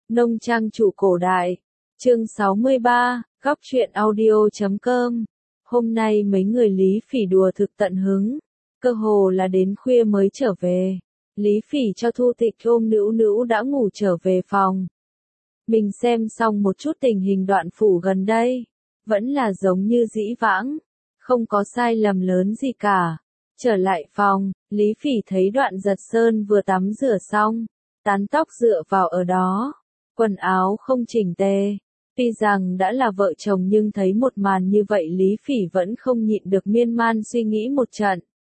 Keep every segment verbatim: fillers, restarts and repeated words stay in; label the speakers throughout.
Speaker 1: Nông trang chủ cổ đại. Chương sáu mươi ba, góc truyện audio chấm com. Hôm nay mấy người Lý Phỉ đùa thực tận hứng, cơ hồ là đến khuya mới trở về. Lý Phỉ cho Thu Tịch ôm Nữu Nữu đã ngủ trở về phòng. Mình xem xong một chút tình hình đoạn phủ gần đây, vẫn là giống như dĩ vãng, không có sai lầm lớn gì cả. Trở lại phòng, Lý Phỉ thấy Đoạn Giật Sơn vừa tắm rửa xong, tán tóc dựa vào ở đó, quần áo không chỉnh tề. Tuy rằng đã là vợ chồng nhưng thấy một màn như vậy Lý Phỉ vẫn không nhịn được miên man suy nghĩ một trận.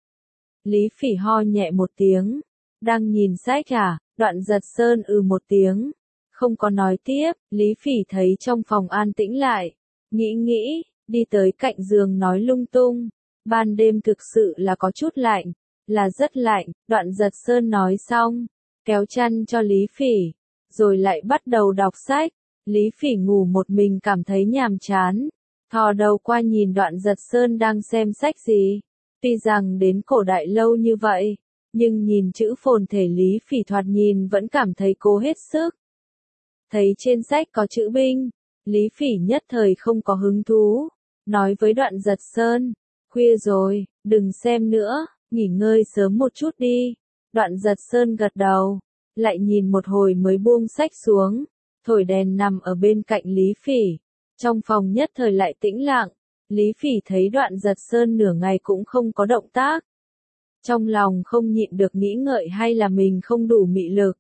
Speaker 1: Lý Phỉ ho nhẹ một tiếng, đang nhìn sách à? Đoạn Giật Sơn ừ một tiếng, không có nói tiếp. Lý Phỉ thấy trong phòng an tĩnh lại, nghĩ nghĩ, đi tới cạnh giường nói lung tung. Ban đêm thực sự là có chút lạnh, là rất lạnh. Đoạn Giật Sơn nói xong, kéo chăn cho Lý Phỉ, rồi lại bắt đầu đọc sách. Lý Phỉ ngủ một mình cảm thấy nhàm chán, thò đầu qua nhìn Đoạn Giật Sơn đang xem sách gì. Tuy rằng đến cổ đại lâu như vậy, nhưng nhìn chữ phồn thể Lý Phỉ thoạt nhìn vẫn cảm thấy cố hết sức. Thấy trên sách có chữ binh, Lý Phỉ nhất thời không có hứng thú, nói với Đoạn Giật Sơn, khuya rồi, đừng xem nữa, nghỉ ngơi sớm một chút đi. Đoạn Giật Sơn gật đầu, lại nhìn một hồi mới buông sách xuống, thổi đèn nằm ở bên cạnh Lý Phỉ. Trong phòng nhất thời lại tĩnh lặng, Lý Phỉ thấy Đoạn Giật Sơn nửa ngày cũng không có động tác. Trong lòng không nhịn được nghĩ ngợi hay là mình không đủ mị lực.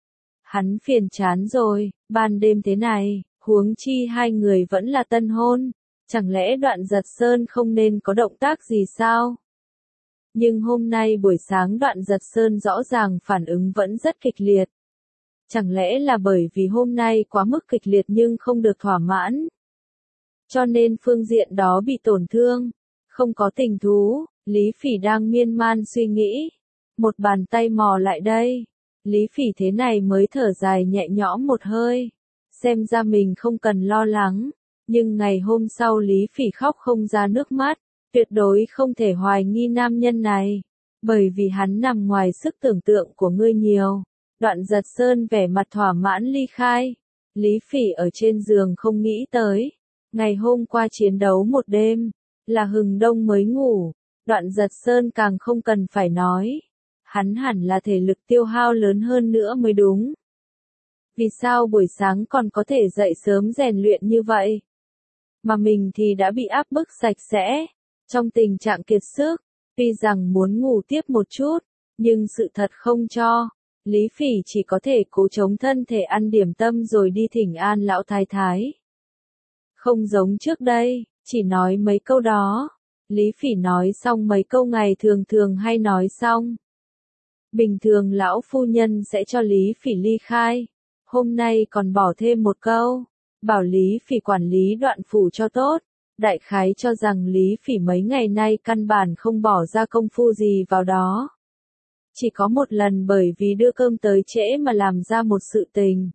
Speaker 1: Hắn phiền chán rồi, ban đêm thế này, huống chi hai người vẫn là tân hôn, chẳng lẽ Đoạn Giật Sơn không nên có động tác gì sao? Nhưng hôm nay buổi sáng Đoạn Giật Sơn rõ ràng phản ứng vẫn rất kịch liệt. Chẳng lẽ là bởi vì hôm nay quá mức kịch liệt nhưng không được thỏa mãn, cho nên phương diện đó bị tổn thương, không có tình thú. Lý Phỉ đang miên man suy nghĩ, một bàn tay mò lại đây. Lý Phỉ thế này mới thở dài nhẹ nhõm một hơi, xem ra mình không cần lo lắng. Nhưng ngày hôm sau Lý Phỉ khóc không ra nước mắt, tuyệt đối không thể hoài nghi nam nhân này, bởi vì hắn nằm ngoài sức tưởng tượng của ngươi nhiều. Đoạn Giật Sơn vẻ mặt thỏa mãn ly khai. Lý Phỉ ở trên giường không nghĩ tới, ngày hôm qua chiến đấu một đêm, là hừng đông mới ngủ. Đoạn Giật Sơn càng không cần phải nói, hắn hẳn là thể lực tiêu hao lớn hơn nữa mới đúng. Vì sao buổi sáng còn có thể dậy sớm rèn luyện như vậy? Mà mình thì đã bị áp bức sạch sẽ, trong tình trạng kiệt sức, tuy rằng muốn ngủ tiếp một chút, nhưng sự thật không cho. Lý Phỉ chỉ có thể cố chống thân thể ăn điểm tâm rồi đi thỉnh an lão thái thái. Không giống trước đây, chỉ nói mấy câu đó. Lý Phỉ nói xong mấy câu ngày thường thường hay nói xong. Bình thường lão phu nhân sẽ cho Lý Phỉ ly khai. Hôm nay còn bỏ thêm một câu, bảo Lý Phỉ quản lý Đoạn phủ cho tốt. Đại khái cho rằng Lý Phỉ mấy ngày nay căn bản không bỏ ra công phu gì vào đó. Chỉ có một lần bởi vì đưa cơm tới trễ mà làm ra một sự tình.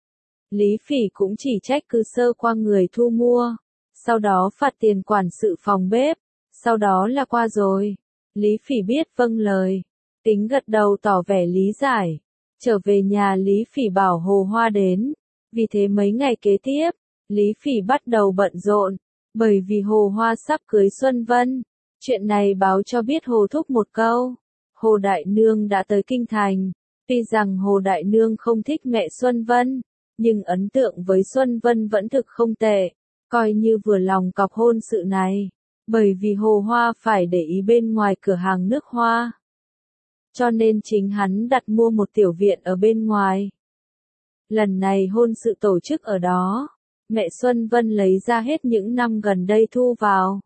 Speaker 1: Lý Phỉ cũng chỉ trách cứ sơ qua người thu mua, sau đó phạt tiền quản sự phòng bếp, sau đó là qua rồi. Lý Phỉ biết vâng lời, tính gật đầu tỏ vẻ lý giải. Trở về nhà Lý Phỉ bảo Hồ Hoa đến, vì thế mấy ngày kế tiếp, Lý Phỉ bắt đầu bận rộn, bởi vì Hồ Hoa sắp cưới Xuân Vân. Chuyện này báo cho biết Hồ Thúc một câu. Hồ Đại Nương đã tới Kinh Thành, tuy rằng Hồ Đại Nương không thích mẹ Xuân Vân, nhưng ấn tượng với Xuân Vân vẫn thực không tệ, coi như vừa lòng cọc hôn sự này, bởi vì Hồ Hoa phải để ý bên ngoài cửa hàng nước hoa. Cho nên chính hắn đặt mua một tiểu viện ở bên ngoài. Lần này hôn sự tổ chức ở đó, mẹ Xuân Vân lấy ra hết những năm gần đây thu vào.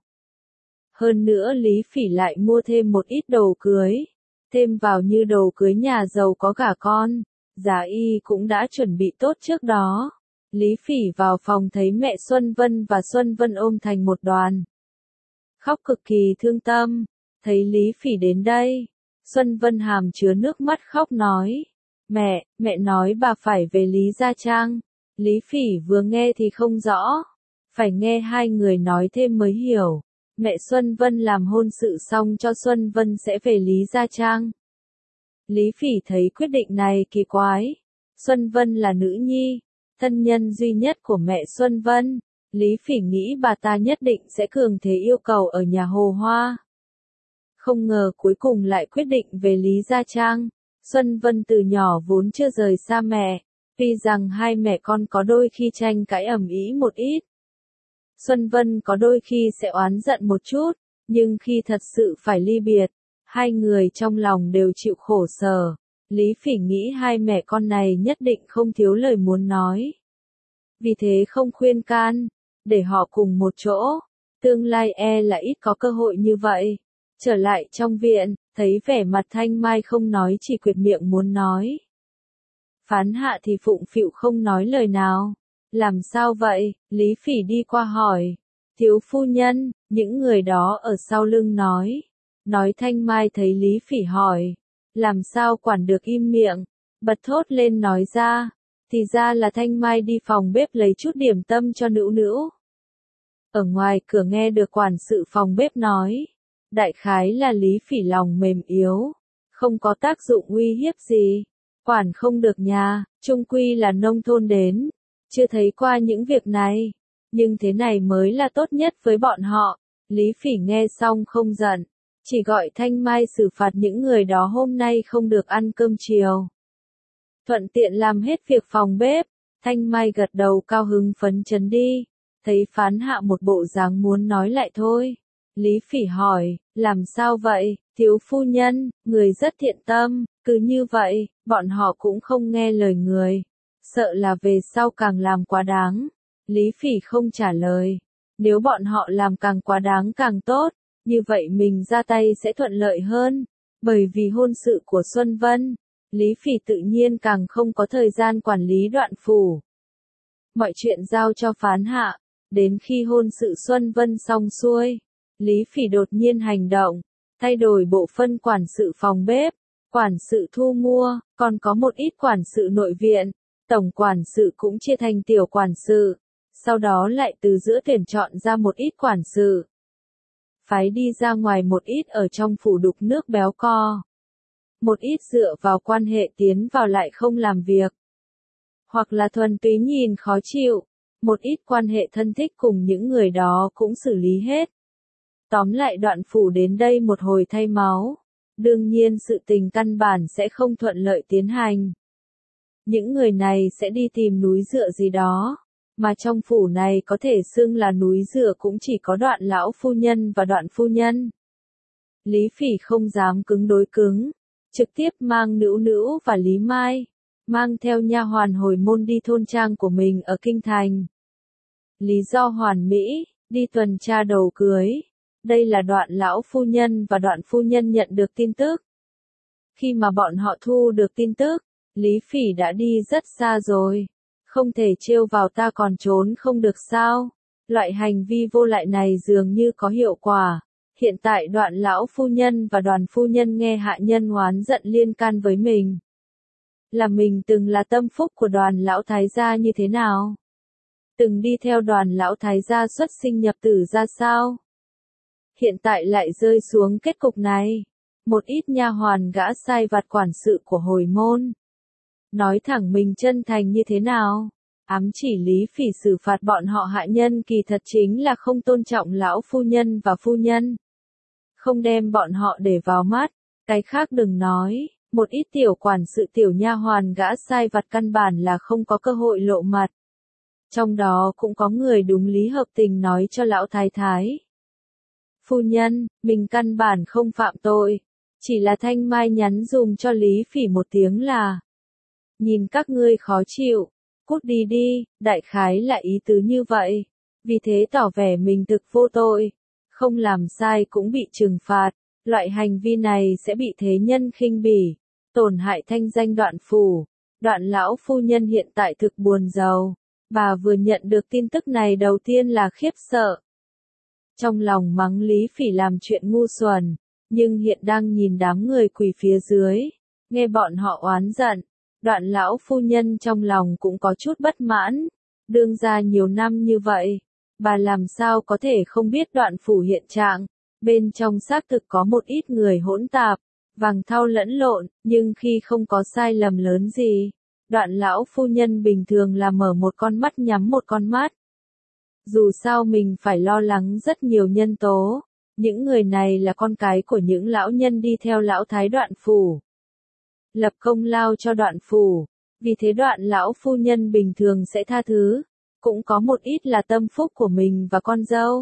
Speaker 1: Hơn nữa Lý Phỉ lại mua thêm một ít đồ cưới, thêm vào như đồ cưới nhà giàu có gả con, giá y cũng đã chuẩn bị tốt trước đó. Lý Phỉ vào phòng thấy mẹ Xuân Vân và Xuân Vân ôm thành một đoàn, khóc cực kỳ thương tâm. Thấy Lý Phỉ đến đây, Xuân Vân hàm chứa nước mắt khóc nói, mẹ, mẹ nói bà phải về Lý Gia Trang. Lý Phỉ vừa nghe thì không rõ, phải nghe hai người nói thêm mới hiểu. Mẹ Xuân Vân làm hôn sự xong cho Xuân Vân sẽ về Lý Gia Trang. Lý Phỉ thấy quyết định này kỳ quái. Xuân Vân là nữ nhi, thân nhân duy nhất của mẹ Xuân Vân. Lý Phỉ nghĩ bà ta nhất định sẽ cường thế yêu cầu ở nhà Hồ Hoa. Không ngờ cuối cùng lại quyết định về Lý Gia Trang. Xuân Vân từ nhỏ vốn chưa rời xa mẹ, tuy rằng hai mẹ con có đôi khi tranh cãi ầm ĩ một ít. Xuân Vân có đôi khi sẽ oán giận một chút, nhưng khi thật sự phải ly biệt, hai người trong lòng đều chịu khổ sở. Lý Phỉ nghĩ hai mẹ con này nhất định không thiếu lời muốn nói. Vì thế không khuyên can, để họ cùng một chỗ, tương lai e là ít có cơ hội như vậy. Trở lại trong viện, thấy vẻ mặt Thanh Mai không nói chỉ quyệt miệng muốn nói. Phán Hạ thì phụng phịu không nói lời nào. Làm sao vậy? Lý Phỉ đi qua hỏi. Thiếu phu nhân, những người đó ở sau lưng nói. Nói Thanh Mai thấy Lý Phỉ hỏi. Làm sao quản được im miệng? Bật thốt lên nói ra. Thì ra là Thanh Mai đi phòng bếp lấy chút điểm tâm cho Nữu Nữu. Ở ngoài cửa nghe được quản sự phòng bếp nói. Đại khái là Lý Phỉ lòng mềm yếu. Không có tác dụng uy hiếp gì. Quản không được nhà, chung quy là nông thôn đến. Chưa thấy qua những việc này. Nhưng thế này mới là tốt nhất với bọn họ. Lý Phỉ nghe xong không giận. Chỉ gọi Thanh Mai xử phạt những người đó hôm nay không được ăn cơm chiều. Thuận tiện làm hết việc phòng bếp. Thanh Mai gật đầu cao hứng phấn chấn đi. Thấy Phán Hạ một bộ dáng muốn nói lại thôi. Lý Phỉ hỏi, làm sao vậy, thiếu phu nhân, người rất thiện tâm, cứ như vậy, bọn họ cũng không nghe lời người. Sợ là về sau càng làm quá đáng. Lý Phỉ không trả lời. Nếu bọn họ làm càng quá đáng càng tốt, như vậy mình ra tay sẽ thuận lợi hơn. Bởi vì hôn sự của Xuân Vân, Lý Phỉ tự nhiên càng không có thời gian quản lý Đoạn phủ. Mọi chuyện giao cho Phán Hạ. Đến khi hôn sự Xuân Vân xong xuôi, Lý Phỉ đột nhiên hành động, thay đổi bộ phân quản sự phòng bếp, quản sự thu mua, còn có một ít quản sự nội viện, tổng quản sự cũng chia thành tiểu quản sự, sau đó lại từ giữa tuyển chọn ra một ít quản sự. Phái đi ra ngoài một ít ở trong phủ đục nước béo co. Một ít dựa vào quan hệ tiến vào lại không làm việc. Hoặc là thuần túy nhìn khó chịu. Một ít quan hệ thân thích cùng những người đó cũng xử lý hết. Tóm lại Đoạn phủ đến đây một hồi thay máu. Đương nhiên sự tình căn bản sẽ không thuận lợi tiến hành. Những người này sẽ đi tìm núi dựa gì đó. Mà trong phủ này có thể xưng là núi dựa cũng chỉ có Đoạn lão phu nhân và Đoạn phu nhân. Lý Phỉ không dám cứng đối cứng. Trực tiếp mang Nữu Nữu và Lý Mai. Mang theo nha hoàn hồi môn đi thôn trang của mình ở Kinh Thành. Lý do hoàn mỹ, đi tuần tra đầu cưới. Đây là Đoạn lão phu nhân và Đoạn phu nhân nhận được tin tức. Khi mà bọn họ thu được tin tức, Lý Phỉ đã đi rất xa rồi. Không thể trêu vào ta còn trốn không được sao. Loại hành vi vô lại này dường như có hiệu quả. Hiện tại Đoạn lão phu nhân và Đoàn phu nhân nghe hạ nhân oán giận liên can với mình. Là mình từng là tâm phúc của Đoàn lão thái gia như thế nào? Từng đi theo Đoàn lão thái gia xuất sinh nhập tử ra sao? Hiện tại lại rơi xuống kết cục này. Một ít nha hoàn gã sai vặt quản sự của hồi môn. Nói thẳng mình chân thành như thế nào? Ám chỉ Lý Phỉ xử phạt bọn họ hạ nhân kỳ thật chính là không tôn trọng lão phu nhân và phu nhân. Không đem bọn họ để vào mắt. Cái khác đừng nói. Một ít tiểu quản sự tiểu nha hoàn gã sai vặt căn bản là không có cơ hội lộ mặt. Trong đó cũng có người đúng lý hợp tình nói cho lão thái thái. Phu nhân, mình căn bản không phạm tội. Chỉ là Thanh Mai nhắn dùm cho Lý Phỉ một tiếng là. Nhìn các ngươi khó chịu. Cút đi đi, đại khái là ý tứ như vậy. Vì thế tỏ vẻ mình thực vô tội. Không làm sai cũng bị trừng phạt. Loại hành vi này sẽ bị thế nhân khinh bỉ, tổn hại thanh danh Đoạn phủ. Đoạn lão phu nhân hiện tại thực buồn rầu. Bà vừa nhận được tin tức này đầu tiên là khiếp sợ. Trong lòng mắng Lý Phỉ làm chuyện ngu xuẩn, nhưng hiện đang nhìn đám người quỳ phía dưới, nghe bọn họ oán giận. Đoạn lão phu nhân trong lòng cũng có chút bất mãn. Đương gia nhiều năm như vậy, bà làm sao có thể không biết Đoạn phủ hiện trạng. Bên trong xác thực có một ít người hỗn tạp, vàng thau lẫn lộn, nhưng khi không có sai lầm lớn gì, Đoạn lão phu nhân bình thường là mở một con mắt nhắm một con mắt. Dù sao mình phải lo lắng rất nhiều nhân tố. Những người này là con cái của những lão nhân đi theo lão thái Đoạn Phủ. Lập công lao cho Đoạn Phủ. Vì thế Đoạn lão phu nhân bình thường sẽ tha thứ. Cũng có một ít là tâm phúc của mình và con dâu.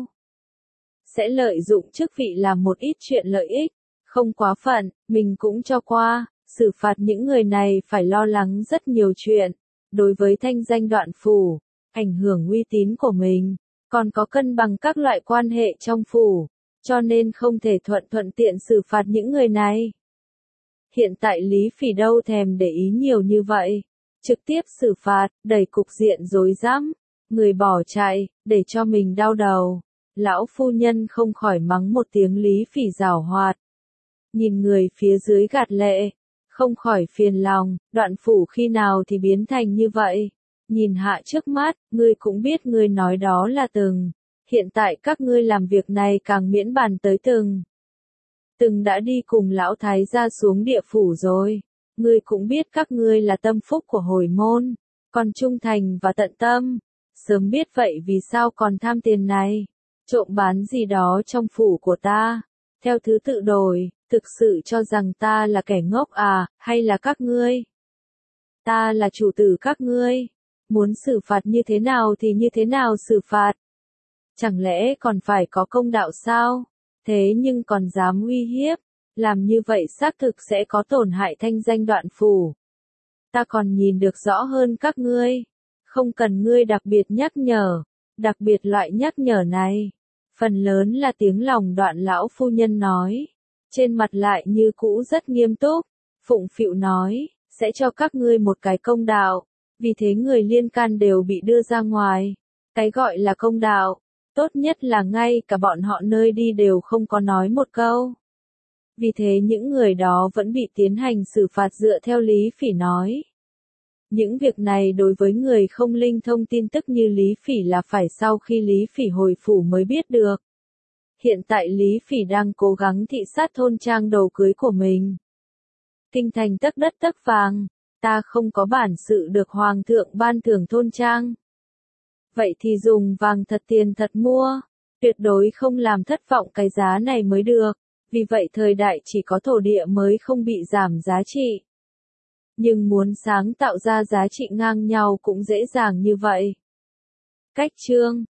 Speaker 1: Sẽ lợi dụng chức vị làm một ít chuyện lợi ích. Không quá phận, mình cũng cho qua. Xử phạt những người này phải lo lắng rất nhiều chuyện. Đối với thanh danh Đoạn Phủ, ảnh hưởng uy tín của mình. Còn có cân bằng các loại quan hệ trong phủ. Cho nên không thể thuận thuận tiện xử phạt những người này. Hiện tại Lý Phỉ đâu thèm để ý nhiều như vậy. Trực tiếp xử phạt, đẩy cục diện rối rắm. Người bỏ chạy, để cho mình đau đầu. Lão phu nhân không khỏi mắng một tiếng Lý Phỉ giảo hoạt. Nhìn người phía dưới gạt lệ. Không khỏi phiền lòng, Đoạn Phủ khi nào thì biến thành như vậy. Nhìn hạ trước mắt, ngươi cũng biết ngươi nói đó là từng. Hiện tại các ngươi làm việc này càng miễn bàn tới từng. Từng đã đi cùng lão thái gia xuống địa phủ rồi. Ngươi cũng biết các ngươi là tâm phúc của hồi môn. Còn trung thành và tận tâm. Sớm biết vậy vì sao còn tham tiền này. Trộm bán gì đó trong phủ của ta. Theo thứ tự đổi, thực sự cho rằng ta là kẻ ngốc à, hay là các ngươi? Ta là chủ tử các ngươi. Muốn xử phạt như thế nào thì như thế nào xử phạt. Chẳng lẽ còn phải có công đạo sao? Thế nhưng còn dám uy hiếp. Làm như vậy xác thực sẽ có tổn hại thanh danh Đoạn Phủ. Ta còn nhìn được rõ hơn các ngươi. Không cần ngươi đặc biệt nhắc nhở. Đặc biệt loại nhắc nhở này. Phần lớn là tiếng lòng Đoạn lão phu nhân nói. Trên mặt lại như cũ rất nghiêm túc. Phụng phịu nói, sẽ cho các ngươi một cái công đạo. Vì thế người liên can đều bị đưa ra ngoài. Cái gọi là công đạo. Tốt nhất là ngay cả bọn họ nơi đi đều không có nói một câu. Vì thế những người đó vẫn bị tiến hành xử phạt dựa theo Lý Phỉ nói. Những việc này đối với người không linh thông tin tức như Lý Phỉ là phải sau khi Lý Phỉ hồi phủ mới biết được. Hiện tại Lý Phỉ đang cố gắng thị sát thôn trang đầu cưới của mình. Kinh thành tấc đất tấc vàng, ta không có bản sự được hoàng thượng ban thưởng thôn trang. Vậy thì dùng vàng thật tiền thật mua, tuyệt đối không làm thất vọng cái giá này mới được. Vì vậy thời đại chỉ có thổ địa mới không bị giảm giá trị. Nhưng muốn sáng tạo ra giá trị ngang nhau cũng dễ dàng như vậy. Cách chương